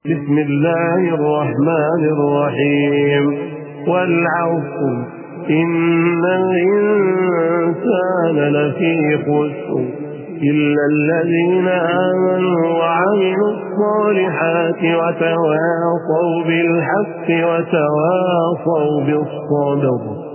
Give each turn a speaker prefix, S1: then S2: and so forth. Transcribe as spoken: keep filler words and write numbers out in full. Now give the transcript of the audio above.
S1: بسم الله الرحمن الرحيم والعصر إن الإنسان لفي خسر إلا الذين آمنوا وعملوا الصالحات وتواصوا بالحق وتواصوا بالصبر.